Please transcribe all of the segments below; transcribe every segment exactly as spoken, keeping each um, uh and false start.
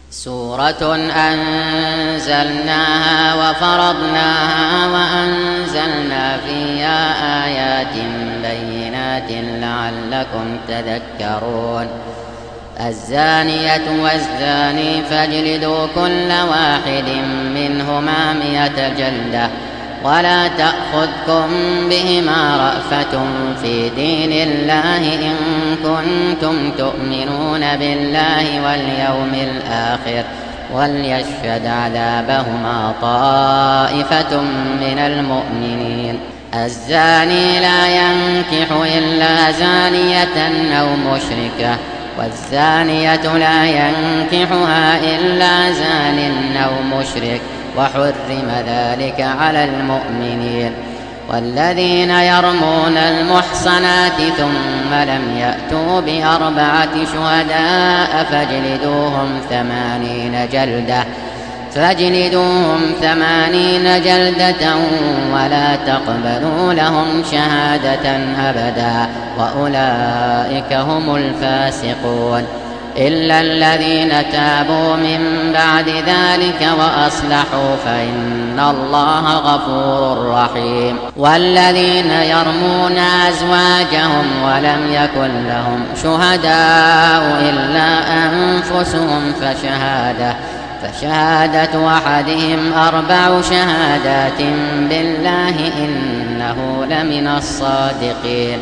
سورة أنزلناها وفرضناها وأنزلنا فيها آيات بينات لعلكم تذكرون. الزانية والزاني فاجلدوا كل واحد منهما مئة جلدة ولا تأخذكم بهما رأفة في دين الله إن كنتم تؤمنون بالله واليوم الآخر وليشهد عذابهما طائفة من المؤمنين. الزاني لا ينكح إلا زانية أو مشركة والزانية لا ينكحها إلا زان أو مشرك وحرم ذلك على المؤمنين. والذين يرمون المحصنات ثم لم يأتوا بأربعة شهداء فاجلدوهم ثمانين جلدة فاجلدوهم ثمانين جلدة ولا تقبلوا لهم شهادة أبدا وأولئك هم الفاسقون إلا الذين تابوا من بعد ذلك وأصلحوا فإن الله غفور رحيم. والذين يرمون أزواجهم ولم يكن لهم شهداء إلا أنفسهم فشهادة فشهادة أحدهم أربع شهادات بالله إنه لمن الصادقين.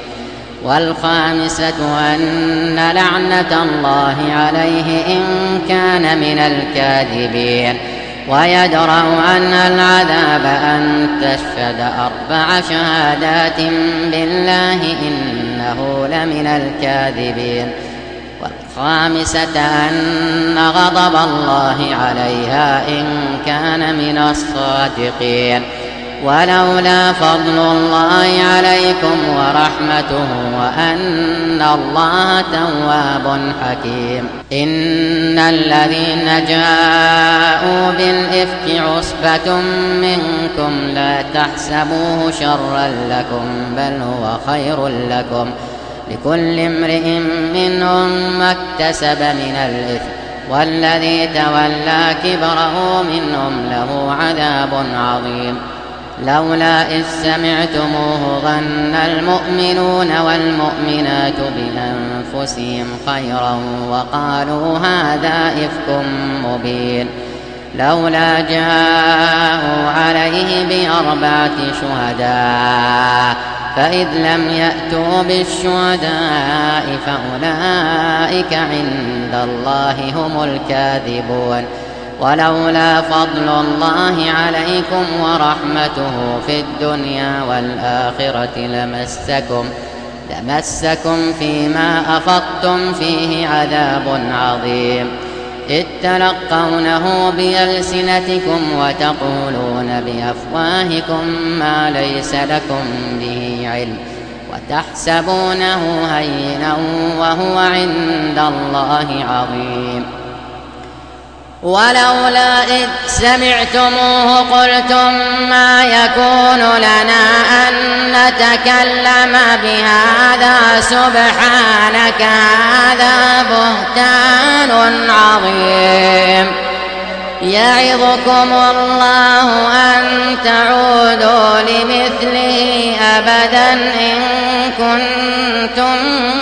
والخامسة أن لعنة الله عليه إن كان من الكاذبين. ويدرأ عنها العذاب أن تشهد أربع شهادات بالله إنه لمن الكاذبين. والخامسة أن غضب الله عليها إن كان من الصادقين. ولولا فضل الله عليكم ورحمته وأن الله تواب حكيم. إن الذين جاءوا بالإفك عصبة منكم لا تحسبوه شرا لكم بل هو خير لكم لكل امرئ منهم ما اكتسب من الإثم والذي تولى كبره منهم له عذاب عظيم. لولا إذ سمعتموه ظن المؤمنون والمؤمنات بأنفسهم خيرا وقالوا هذا إفك مبين. لولا جاءوا عليه بأربعة شهداء فإذ لم يأتوا بالشهداء فأولئك عند الله هم الكاذبون. ولولا فضل الله عليكم ورحمته في الدنيا والآخرة لمسكم لمسكم فيما أفضتم فيه عذاب عظيم. إذ تلقونه بألسنتكم وتقولون بأفواهكم ما ليس لكم به علم وتحسبونه هينا وهو عند الله عظيم. ولولا إذ سمعتموه قلتم ما يكون لنا أن نتكلم بهذا سبحانك هذا بهتان عظيم. يعظكم الله أن تعودوا لمثله أبدا إن كنتم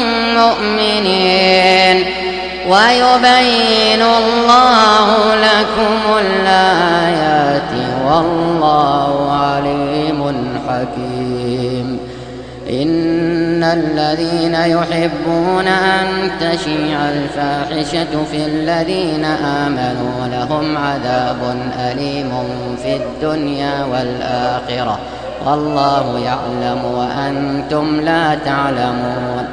مؤمنين ويبين الله لكم الآيات والله عليم حكيم. إن الذين يحبون أن تشيع الفاحشة في الذين آمنوا لهم عذاب أليم في الدنيا والآخرة والله يعلم وأنتم لا تعلمون.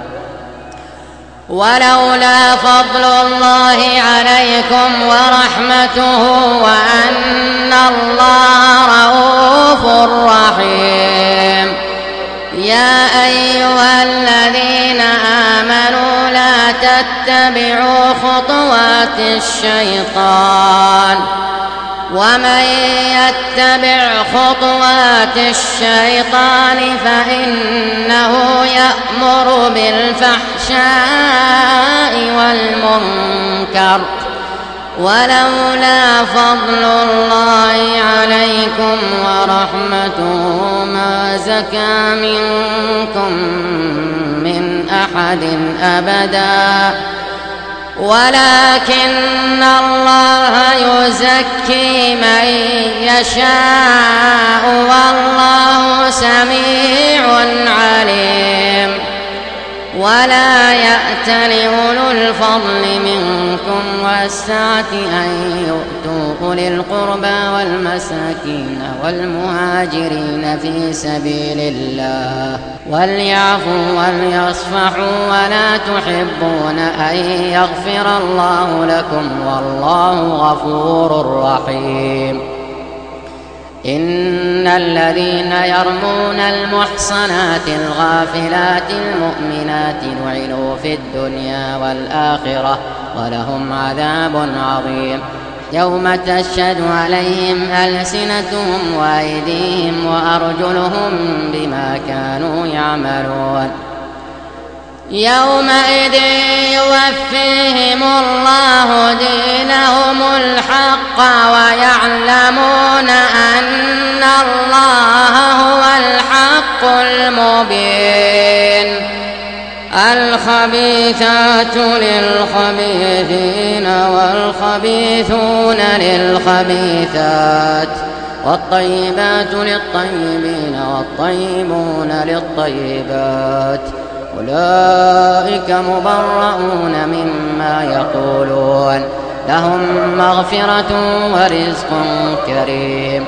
ولولا فضل الله عليكم ورحمته وأن الله رؤوف رحيم. يا أيها الذين آمنوا لا تتبعوا خطوات الشيطان ومن يتبع خطوات الشيطان فإنه يأمر بالفحشاء والمنكر ولولا فضل الله عليكم ورحمته ما زكى منكم من أحد أبدا ولكن الله يزكي من يشاء والله سميع عليم. ولا يأت لأولو الفضل منكم والسعة أن يؤتوا أولي القربى والمساكين والمهاجرين في سبيل الله وليعفوا وليصفحوا ولا تحبون أن يغفر الله لكم والله غفور رحيم. إن الذين يرمون المحصنات الغافلات المؤمنات لعنوا في الدنيا والآخرة ولهم عذاب عظيم يوم تشهد عليهم ألسنتهم وأيديهم وأرجلهم بما كانوا يعملون. يومئذ يوفيهم الله دينهم الحق ويعلمون أن الله هو الحق المبين. الخبيثات للخبيثين والخبيثون للخبيثات والطيبات للطيبين والطيبون للطيبات أولئك مبرؤون مما يقولون لهم مغفرة ورزق كريم.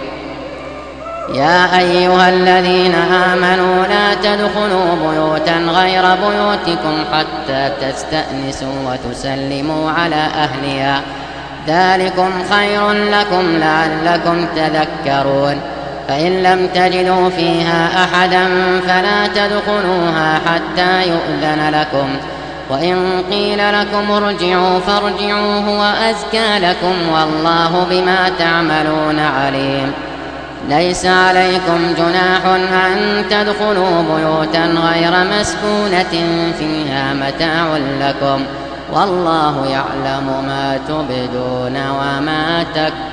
يا أيها الذين آمنوا لا تدخلوا بيوتا غير بيوتكم حتى تستأنسوا وتسلموا على أهلها ذلكم خير لكم لعلكم تذكرون. فإن لم تجدوا فيها أحدا فلا تدخلوها حتى يؤذن لكم وإن قيل لكم ارجعوا فارجعوا هو أزكى لكم والله بما تعملون عليم. ليس عليكم جناح أن تدخلوا بيوتا غير مسكونة فيها متاع لكم والله يعلم ما تبدون وما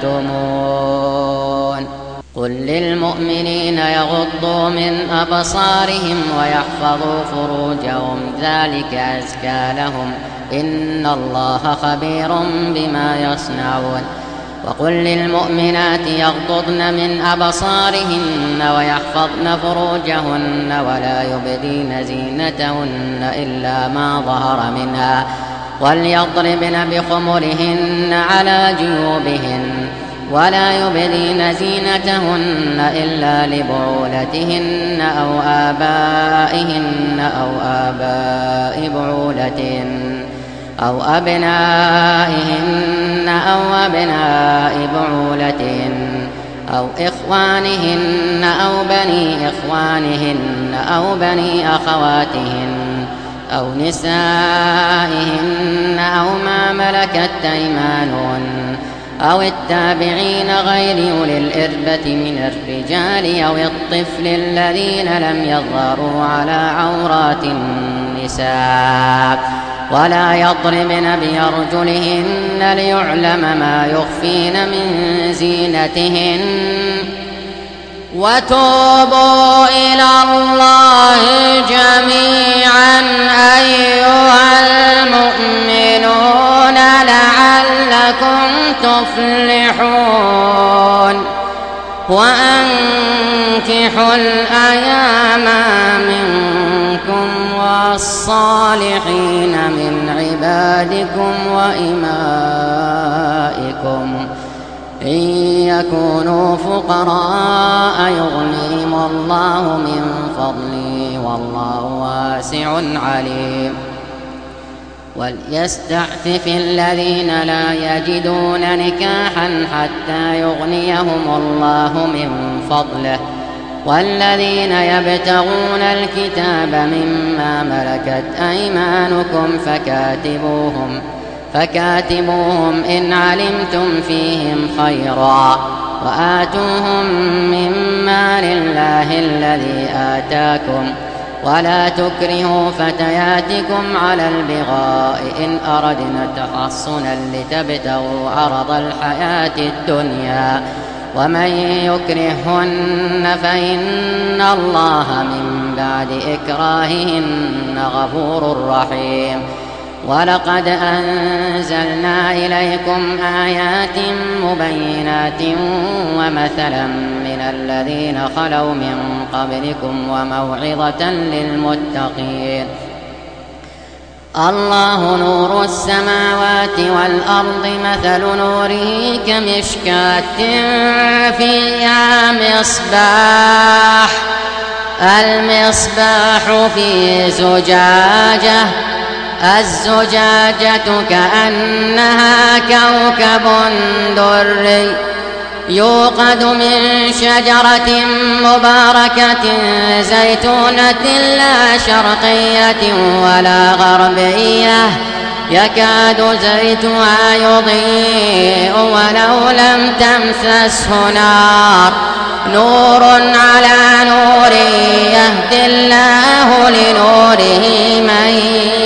تكتمون. قل للمؤمنين يغضوا من أبصارهم ويحفظوا فروجهم ذلك أزكى لهم إن الله خبير بما يصنعون. وقل للمؤمنات يغضضن من أبصارهن ويحفظن فروجهن ولا يبدين زينتهن إلا ما ظهر منها وليضربن بخمرهن على جيوبهن ولا يبدين زينتهن إلا لبعولتهن أو آبائهن أو آباء بعولتهن أو أبنائهن أو أبناء بعولتهن أو إخوانهن أو بني إخوانهن أو بني أخواتهن أو نسائهن أو ما ملكت أيمانهن أو التابعين غير أولي الإربة من الرجال أو الطفل الذين لم يظهروا على عورات النساء ولا يضربن بأرجلهن ليعلم ما يخفين من زينتهن. وتوبوا إلى الله جميعا أيها المؤمنون لعلكم تفلحون. وأنكحوا الأيام منكم والصالحين من عبادكم وإمائكم إن يكونوا فقراء يغنيهم الله من فضله والله واسع عليم. وليستعفف الذين لا يجدون نكاحا حتى يغنيهم الله من فضله والذين يبتغون الكتاب مما ملكت أيمانكم فكاتبوهم فكاتبوهم إن علمتم فيهم خيرا وآتوهم من مال الله الذي آتاكم ولا تكرهوا فتياتكم على البغاء إن أردنا تحصنا لتبتغوا عرض الحياة الدنيا ومن يكرههن فإن الله من بعد إكراههن غفور رحيم. ولقد أنزلنا إليكم آيات مبينات ومثلا من الذين خلوا من قبلكم وموعظة للمتقين. الله نور السماوات والأرض مثل نوره كمشكاة فيها مصباح المصباح في زجاجة الزجاجة كأنها كوكب دري يوقد من شجرة مباركة زيتونة لا شرقية ولا غربية يكاد زيتها يضيء ولو لم تمسسه نار نور على نور يهدي الله لنوره من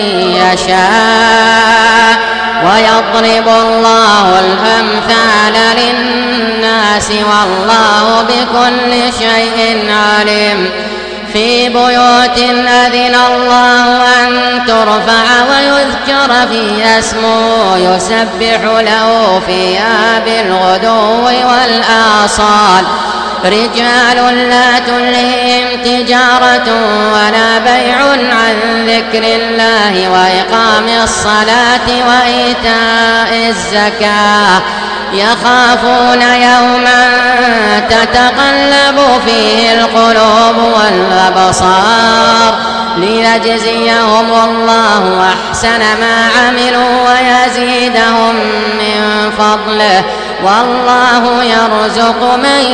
يشاء ويضرب الله الأمثال للناس والله بكل شيء عليم. في بيوت أذن الله أن ترفع ويذكر فيها اسمه يسبح له فيها بالغدو والآصال رجال لا تلهيهم تجارة ولا بيع عن ذكر الله وإقام الصلاة وإيتاء الزكاة يخافون يوما تتقلب فيه القلوب والأبصار ليجزيهم الله أحسن ما عملوا ويزيدهم من فضله والله يرزق من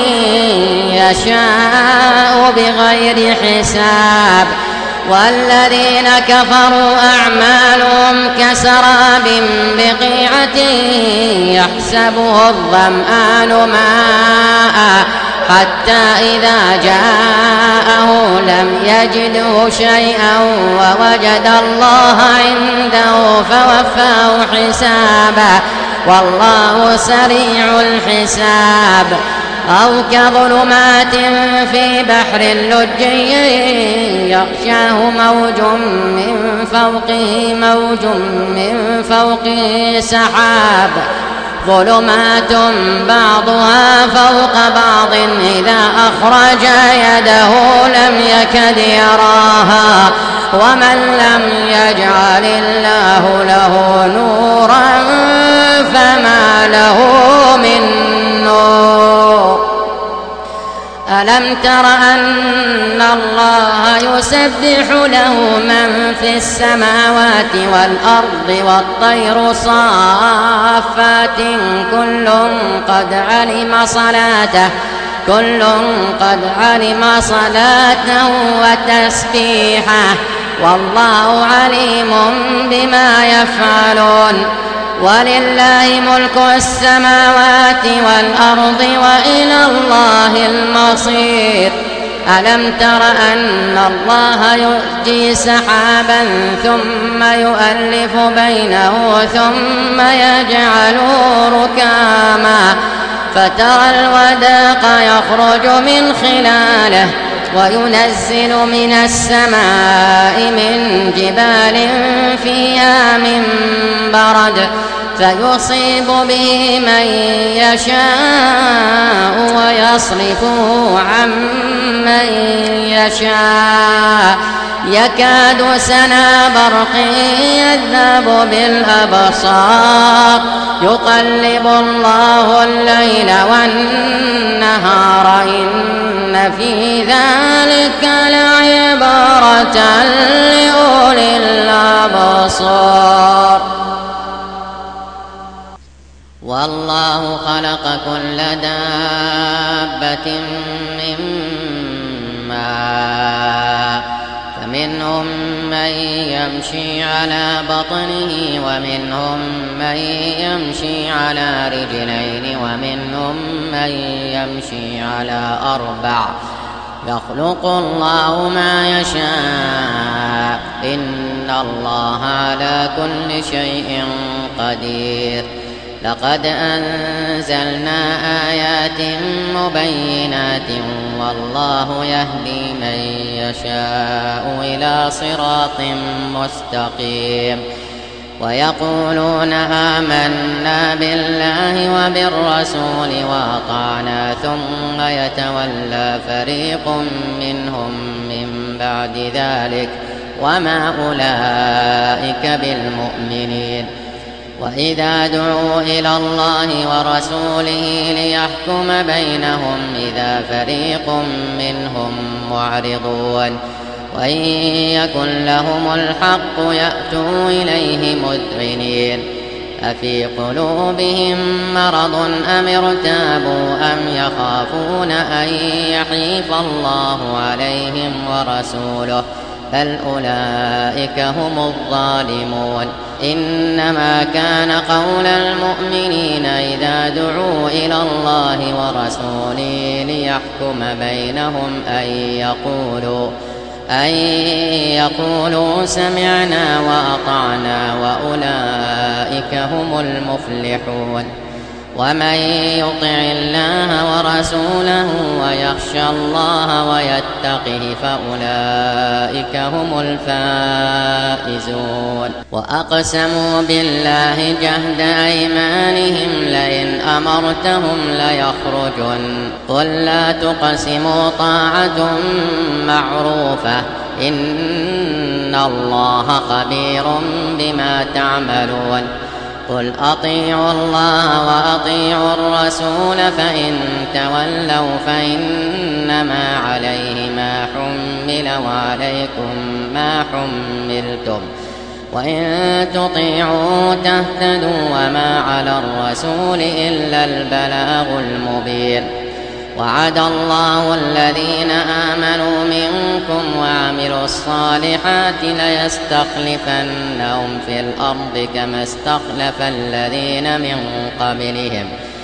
يشاء بغير حساب. والذين كفروا أعمالهم كسراب بقيعة يحسبه الظمآن ماء حتى إذا جاءه لم يجده شيئا ووجد الله عنده فوفاه حسابا والله سريع الحساب. أو كظلمات في بحر لجي يغشاه موج من فوقه موج من فوقه سحاب ظلمات بعضها فوق بعض إذا أخرج يده لم يكد يراها ومن لم يجعل الله له نورا فما له من نور. ألم تر أن الله يسبح له من في السماوات والأرض والطير صافات كل قد علم صلاته كل قد علم صلاته وتسبيحه والله عليم بما يفعلون. ولله ملك السماوات والأرض وإلى الله المصير. ألم تر أن الله يزجي سحابا ثم يؤلف بينه ثم يجعله ركاما فترى الودق يخرج من خلاله وينزل من السماء من جبال فيها من برد فيصيب به من يشاء ويصرفه عن من يشاء يكاد سنا برق يذهب بالأبصار يقلب الله الليل والنهار إن في ذلك لعبرة لأولي الأبصار. والله خلق كل دابة من ماء فمنهم من يمشي على بطنه ومنهم من يمشي على رجلين ومنهم من يمشي على أربع يخلق الله ما يشاء إن الله على كل شيء قدير. لقد أنزلنا آيات مبينات والله يهدي من يشاء إلى صراط مستقيم. ويقولون آمنا بالله وبالرسول وأطعنا ثم يتولى فريق منهم من بعد ذلك وما أولئك بالمؤمنين. وإذا دعوا إلى الله ورسوله ليحكم بينهم إذا فريق منهم معرضون وإن يكن لهم الحق يأتوا إليه مذعنين. أفي قلوبهم مرض أم ارتابوا أم يخافون أن يحيف الله عليهم ورسوله بل أولئك هم الظالمون. إنما كان قول المؤمنين إذا دعوا إلى الله ورسوله ليحكم بينهم أن يقولوا أن يقولوا سمعنا وأطعنا وأولئك هم المفلحون. ومن يطع الله ورسوله ويخشى الله ويتقه فأولئك هم الفائزون. وأقسموا بالله جهد أيمانهم لئن أمرتهم ليخرجن قل لا تقسموا طاعة معروفة إن الله خبير بما تعملون. قل أطيعوا الله وأطيعوا الرسول فإن تولوا فإنما عليه ما حمل وعليكم ما حملتم وإن تطيعوا تهتدوا وما على الرسول إلا البلاغ المبين. وعد الله الذين آمنوا منكم وعملوا الصالحات ليستخلفنهم في الأرض كما استخلف الذين من قبلهم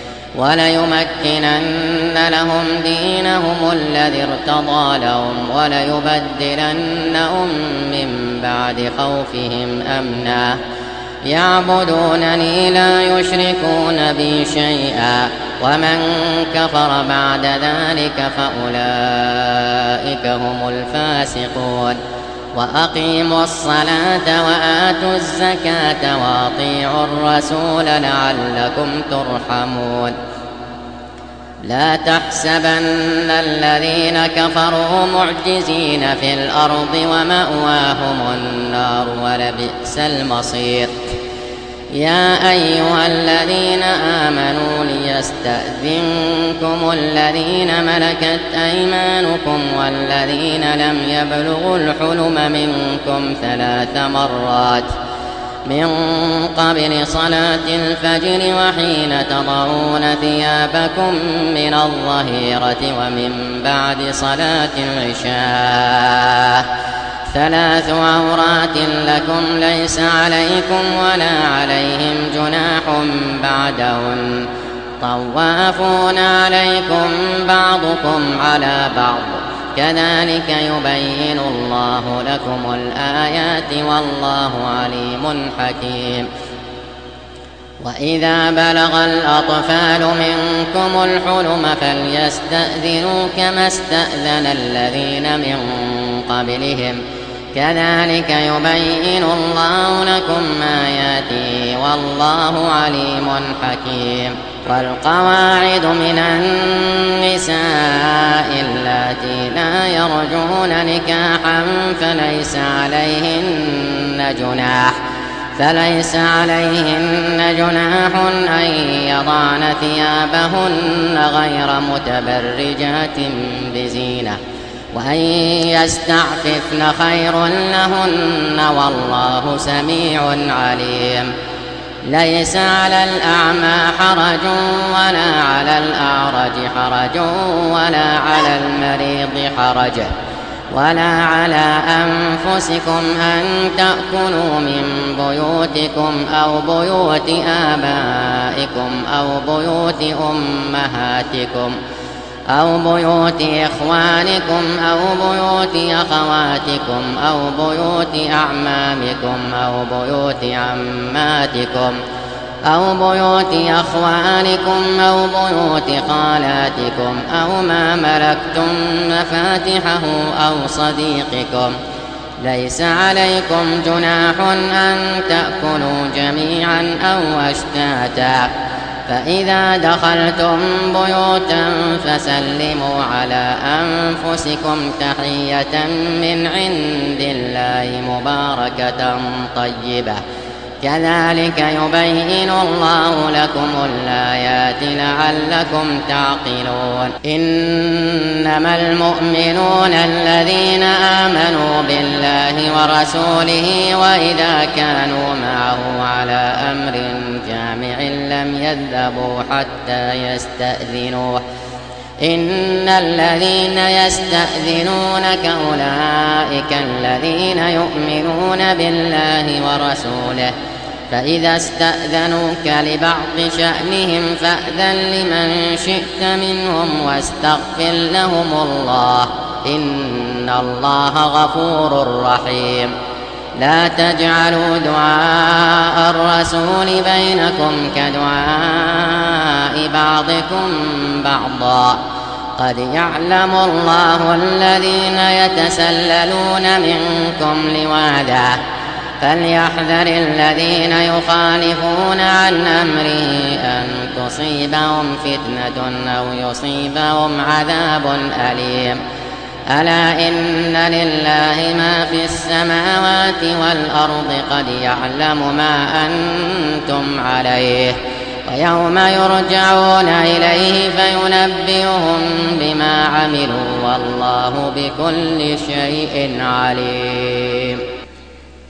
وليمكنن لهم دينهم الذي ارتضى لهم وليبدلنهم من بعد خوفهم أمنا يعبدونني لا يشركون بي شيئا ومن كفر بعد ذلك فأولئك هم الفاسقون. وأقيموا الصلاة وآتوا الزكاة وأطيعوا الرسول لعلكم ترحمون. لا تحسبن الذين كفروا معجزين في الأرض ومأواهم النار ولبئس المصير. يا أيها الذين آمنوا ليستأذنكم الذين ملكت أيمانكم والذين لم يبلغوا الحلم منكم ثلاث مرات من قبل صلاة الفجر وحين تضعون ثيابكم من الظهيرة ومن بعد صلاة العشاء ثلاث عورات لكم ليس عليكم ولا عليهم جناح بعدهن طوافون عليكم بعضكم على بعض كذلك يبين الله لكم الآيات والله عليم حكيم. وإذا بلغ الأطفال منكم الحلم فليستأذنوا كما استأذن الذين من قبلهم كذلك يبين الله لكم آياته والله عليم حكيم. والقواعد من النساء اللاتي لا يرجون نكاحا فليس عليهن جناح فليس عليهن جناح أن يضعن ثيابهن غير متبرجات بزينة وأن يستعففن خير لهن والله سميع عليم. ليس على الأعمى حرج ولا على الأعرج حرج ولا على المريض حرج ولا على أنفسكم أن تأكلوا من بيوتكم أو بيوت آبائكم أو بيوت أمهاتكم أو بيوت إخوانكم أو بيوت أخواتكم أو بيوت أعمامكم أو بيوت عماتكم أو بيوت أخوانكم أو بيوت خالاتكم أو ما ملكتم مفاتحه أو صديقكم. ليس عليكم جناح أن تأكلوا جميعا أو أشتاتا، فإذا دخلتم بيوتا فسلموا على أنفسكم تحية من عند الله مباركة طيبة، كذلك يبين الله لكم الآيات لعلكم تعقلون. إنما المؤمنون الذين آمنوا بالله ورسوله وإذا كانوا معه على أمر جامع لم يذهبوا حتى يستأذنوه. إن الذين يستأذنونك أولئك الذين يؤمنون بالله ورسوله، فإذا استأذنوك لبعض شأنهم فأذن لمن شئت منهم واستغفر لهم الله، إن الله غفور رحيم. لا تجعلوا دعاء الرسول بينكم كدعاء بعضكم بعضا، قد يعلم الله الذين يتسللون منكم لواذا، فليحذر الذين يخالفون عن أمره أن تصيبهم فتنة أو يصيبهم عذاب أليم. ألا إن لله ما في السماوات والأرض، قد يعلم ما أنتم عليه، ويوم يرجعون إليه فينبئهم بما عملوا، والله بكل شيء عليم.